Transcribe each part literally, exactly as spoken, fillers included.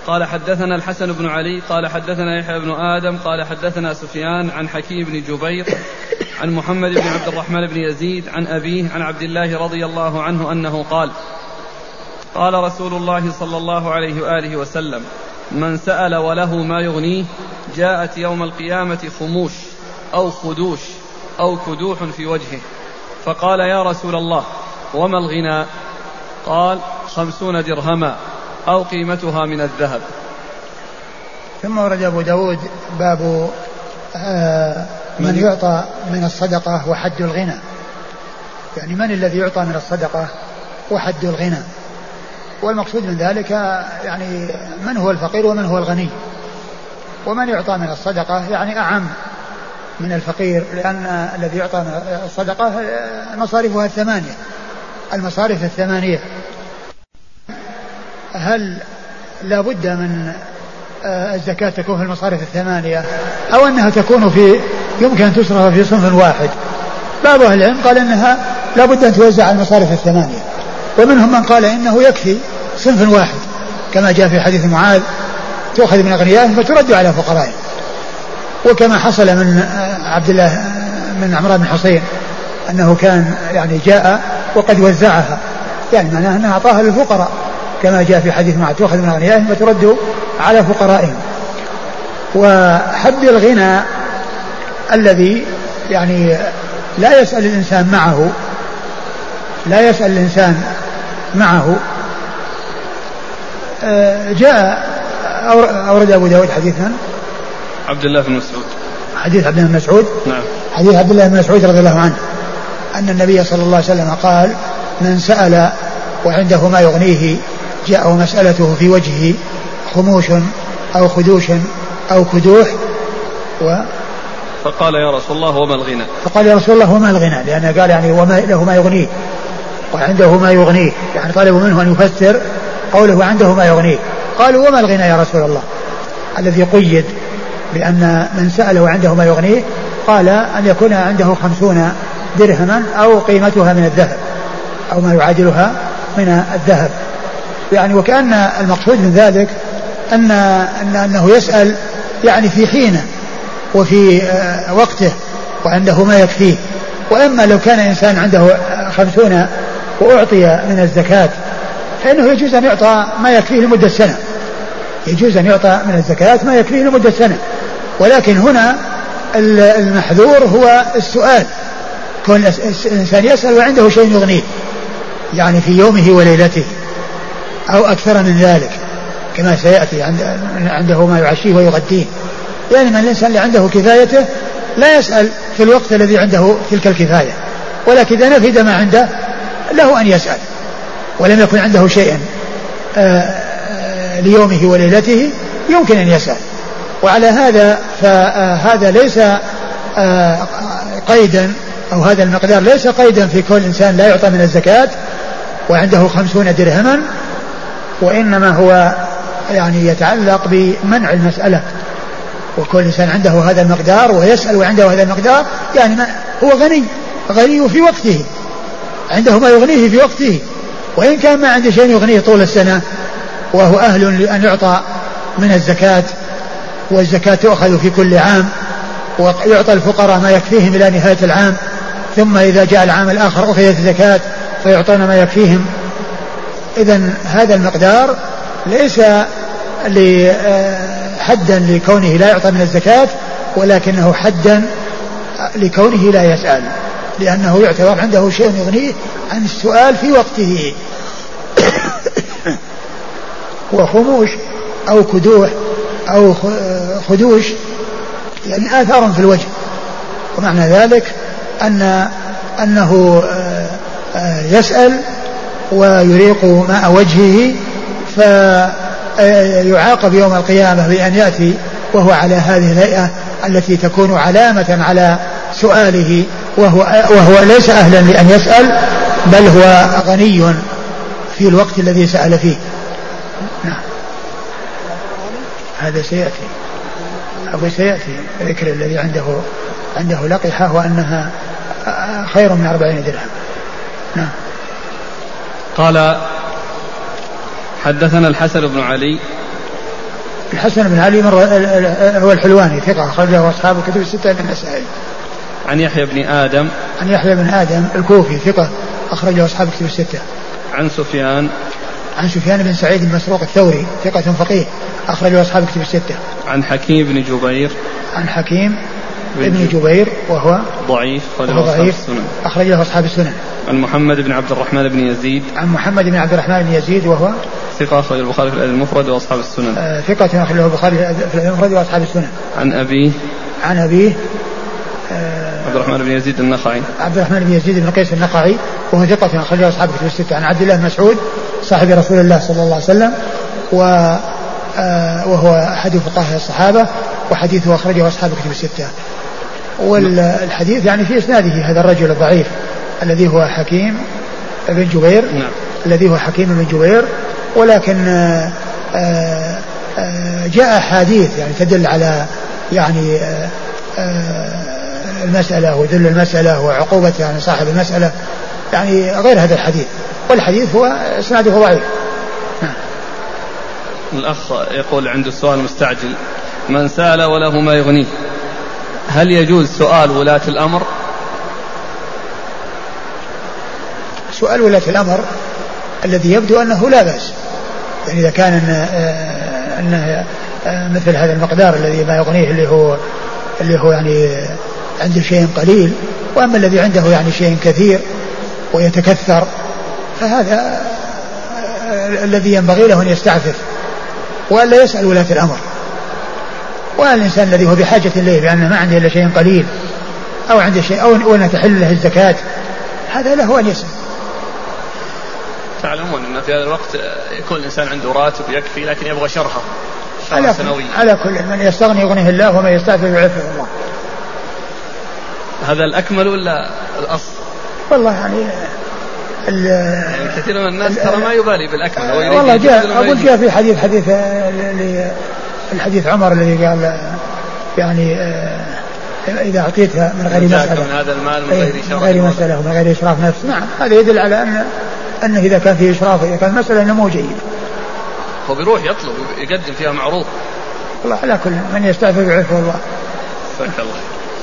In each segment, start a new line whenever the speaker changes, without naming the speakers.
قال حدثنا الحسن بن علي قال حدثنا يحيى بن آدم قال حدثنا سفيان عن حكيم بن جبير عن محمد بن عبد الرحمن بن يزيد عن أبيه عن عبد الله رضي الله عنه أنه قال قال رسول الله صلى الله عليه وآله وسلم من سأل وله ما يغنيه جاءت يوم القيامة خموش أو خدوش أو كدوح في وجهه فقال يا رسول الله وما الغنى؟ قال خمسون درهما أو قيمتها من الذهب.
ثم ورد أبو داود باب آه من يعطى من الصدقة وحد الغنى، يعني من الذي يعطى من الصدقة وحد الغنى، والمقصود من ذلك يعني من هو الفقير ومن هو الغني. ومن يعطى من الصدقة يعني أعم من الفقير، لأن الذي يعطى من الصدقة مصارفها الثمانية المصارف الثمانية. هل لا بد من الزكاة تكون في المصارف الثمانية أو أنها تكون في يمكن أن تصرف في صنف واحد؟ بعض أهل العلم قال أنها لا بد أن توزع على المصارف الثمانية، ومنهم من قال إنه يكفي صنف واحد كما جاء في حديث معاذ تؤخذ من أغنيائهم فترد على فقرائهم، وكما حصل من عبد الله من عمران بن حصين أنه كان يعني جاء وقد وزعها، يعني معناه أنه أعطاها للفقراء كما جاء في حديث معاذ تؤخذ من أغنيائهم فترد على فقرائهم. وحد الغنى الذي يعني لا يسأل الإنسان معه لا يسأل الإنسان معه جاء أورد أبو داود حديثا
عبد الله بن مسعود
حديث عبد الله بن مسعود
نعم
حديث عبد الله بن مسعود رضي الله عنه أن النبي صلى الله عليه وسلم قال من سأل وعنده ما يغنيه جاءه مسألته في وجهه خموش أو خدوش أو كدوح و
فقال يا رسول الله وما الغنى؟
فقال يا رسول الله وما الغنى، لأنه قال يعني وما له ما يغنيه وعنده ما يغنيه، يعني طلبوا منه أن يفسر قوله وعنده ما يغنيه. قالوا وما الغنى يا رسول الله الذي قيد بأن من سأل وعنده ما يغنيه؟ قال أن يكون عنده خمسون درهما أو قيمتها من الذهب أو ما يعادلها من الذهب، يعني وكأن المقصود من ذلك أن أنه يسأل يعني في حينه وفي وقته وعنده ما يكفيه. وأما لو كان إنسان عنده خمسون وأعطي من الزكاة فإنه يجوز أن يعطى ما يكفيه لمدة سنة، يجوز أن يعطى من الزكاة ما يكفيه لمدة سنة. ولكن هنا المحذور هو السؤال، كون الإنسان يسأل وعنده شيء يغنيه يعني في يومه وليلته أو أكثر من ذلك كما سيأتي عنده ما يعشيه ويغديه، يعني من الإنسان اللي عنده كفايته لا يسأل في الوقت الذي عنده تلك الكفاية، ولكن إذا نفد ما عنده له أن يسأل ولم يكن عنده شيء ليومه وليلته يمكن أن يسأل. وعلى هذا فهذا ليس قيدا أو هذا المقدار ليس قيدا في كل إنسان لا يعطى من الزكاة وعنده خمسون درهما، وإنما هو يعني يتعلق بمنع المسألة، وكل إنسان عنده هذا المقدار ويسأل وعنده هذا المقدار يعني هو غني غني في وقته، عنده ما يغنيه في وقته، وإن كان ما عنده شيء يغنيه طول السنة وهو أهل لأن يعطى من الزكاة، والزكاة تؤخذ في كل عام ويعطى الفقراء ما يكفيهم إلى نهاية العام، ثم إذا جاء العام الآخر أخذت الزكاة فيعطون ما يكفيهم. إذن هذا المقدار ليس حدا لكونه لا يعطى من الزكاة، ولكنه حدا لكونه لا يسأل، لأنه يعتبر عنده شيء يغنيه عن السؤال في وقته. وخموش أو كدوح أو خدوش يعني آثار في الوجه، ومعنى ذلك أن أنه يسأل ويريق ماء وجهه فيعاقب يوم القيامة بأن يأتي وهو على هذه الهيئة التي تكون علامة على سؤاله، وهو, وهو ليس أهلا لأن يسأل بل هو غني في الوقت الذي سأل فيه. نعم هذا سيأتي أو سيأتي ذكر الذي عنده عنده لقحة وأنها خير من أربعين درهم. نعم.
قال حدثنا الحسن بن علي
الحسن بن علي مر هو الحلواني ثقة أخرجه أصحاب الكتب الستة من النسائي.
عن يحيى بن آدم.
عن يحيى بن آدم الكوفي ثقة أخرجه أصحاب الكتب الستة.
عن سفيان.
عن سفيان بن سعيد بن مسروق الثوري ثقة فقيه أخرجه أصحاب الكتب الستة.
عن حكيم بن جبير.
عن حكيم ابن جبير وهو
ضعيف
أخرجه أصحاب السنن.
عن محمد بن عبد الرحمن بن يزيد.
عن محمد بن عبد الرحمن بن يزيد وهو
ثقة أخرجه البخاري في الأدب المفرد وأصحاب السنن.
آه ثقة أخرجه البخاري في الأدب المفرد وأصحاب السنن.
عن أبيه.
عن أبيه آه
عبد الرحمن بن يزيد النخعي.
عبد الرحمن بن يزيد بن قيس النخعي وهو ثقة أخرجه أصحاب الكتب الستة. عن عبد الله بن مسعود صاحب رسول الله صلى الله عليه وسلم و آه وهو أحد فقهاء الصحابة وحديثه أخرجه أصحاب الكتب الستة. والحديث يعني في إسناده هذا الرجل الضعيف الذي هو حكيم بن جبير.
نعم.
الذي هو حكيم بن جبير ولكن آآ آآ جاء أحاديث يعني تدل على يعني المسألة ودل المسألة وعقوبة يعني صاحب المسألة يعني غير هذا الحديث والحديث هو إسناده ضعيف. نعم.
الأخ يقول عنده سؤال مستعجل من سأل وله ما يغنيه هل يجوز سؤال ولاة الأمر؟
سؤال ولاة الأمر الذي يبدو أنه لا بأس يعني إذا كان أنه مثل هذا المقدار الذي ما يغنيه اللي هو اللي هو يعني عنده شيء قليل وأما الذي عنده يعني شيء كثير ويتكثر فهذا الذي ينبغي له أن يستعفف وألا يسأل ولاة الأمر. والإنسان الذي هو بحاجة إليه بأنه ما عنده إلا شيء قليل أو عنده شيء أو أن تحل له الزكاة هذا له أن يسأل.
تعلمون أن في هذا الوقت يكون الإنسان عنده راتب يكفي لكن يبغى شرها
على, على كل من يستغني يغنيه الله وما يستعفف يعفه الله.
هذا الأكمل ولا الأصل؟
والله يعني,
يعني كثير من الناس ترى ما يبالي بالأكمل
والله جاء أقول جاء في حديث حديث الحديث عمر الذي قال يعني إذا أعطيتها من غير مسألة
من هذا المال من غير
من غير مسألة ومن غير إشراف نفس. نعم هذا يدل على أن أنه إذا كان فيه إشراف إذا كان مسألة أنه مو جيد
هو بيروح يطلب يقدم فيها معروض.
والله على كل من يستعفف يعفه الله.
فك الله.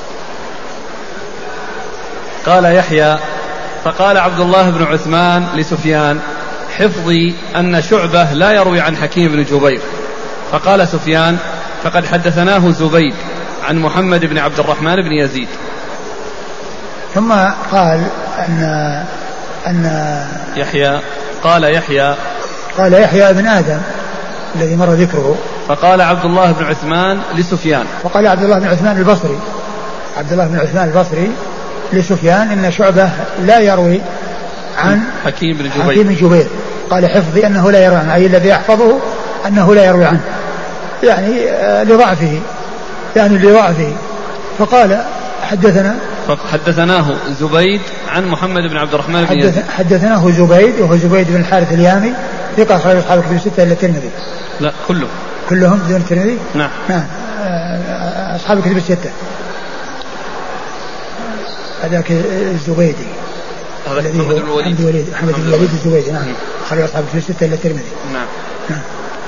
قال يحيى فقال عبد الله بن عثمان لسفيان حفظي أن شعبة لا يروي عن حكيم بن جبير. فقال سفيان فقد حدثناه زبيد عن محمد بن عبد الرحمن بن يزيد.
ثم قال أن أن
يحيى قال يحيى
قال يحيى بن آدم الذي مر ذكره.
فقال عبد الله بن عثمان لسفيان
فقال عبد الله بن عثمان البصري عبد الله بن عثمان البصري لسفيان إن شعبة لا يروي عن
حكيم بن جبير.
حكيم بن جبير قال حفظي أنه لا يروي عنه أي الذي يحفظه أنه لا يروي عنه يعني آه لضعفه يعني لضعفه. فقال حدثنا
حدثناه زبيد عن محمد بن عبد الرحمن بن يزيد.
حدثناه زبيد وهو زبيد بن الحارث اليامي ثقة أخرج أصحاب الكتب الستة إلا الترمذي.
لا كلهم
كلهم دون الترمذي.
نعم
نعم أصحاب الكتب الستة. هذاك الزبيدي
الذي هو محمد بن الوليد
محمد بن الوليد الزبيدي. نعم أخرج أصحاب الكتب الستة إلا الترمذي.
نعم.
نعم.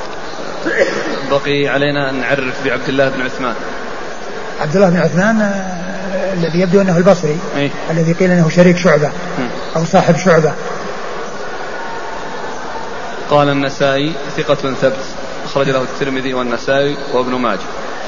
بقي علينا أن نعرف بعبد الله بن عثمان.
عبد الله بن عثمان الذي يبدو أنه البصري
أيه؟
الذي قيل أنه شريك شعبة أو صاحب شعبة.
قال النسائي ثقة ثبت أخرج له الترمذي والنسائي وابن ماجه.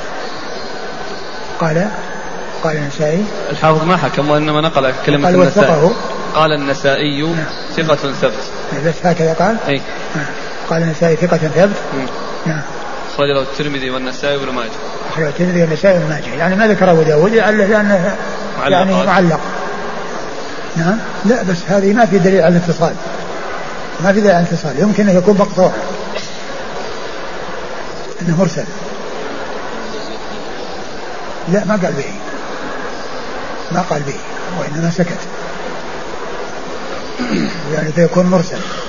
قال قال النسائي
الحافظ ما حكم وإنما نقل كلمة
قال
النسائي. قال النسائي ثقة ثبت
بس هكذا قال.
أي.
قال النسائي ثقة ثبت. نعم
أخرج له الترمذي والنسائي وابن ماجه.
أخرج الترمذي والنسائي وابن ماجه يعني ما ذكر أبو داود لأنه يعني معلق. نعم لا بس هذه ما في دليل على الاتصال ما في دليل على الاتصال يمكن أن يكون مقطوع إنه مرسل. لا ما قال به ما قال به وإنما سكت يعني فيكون مرسل.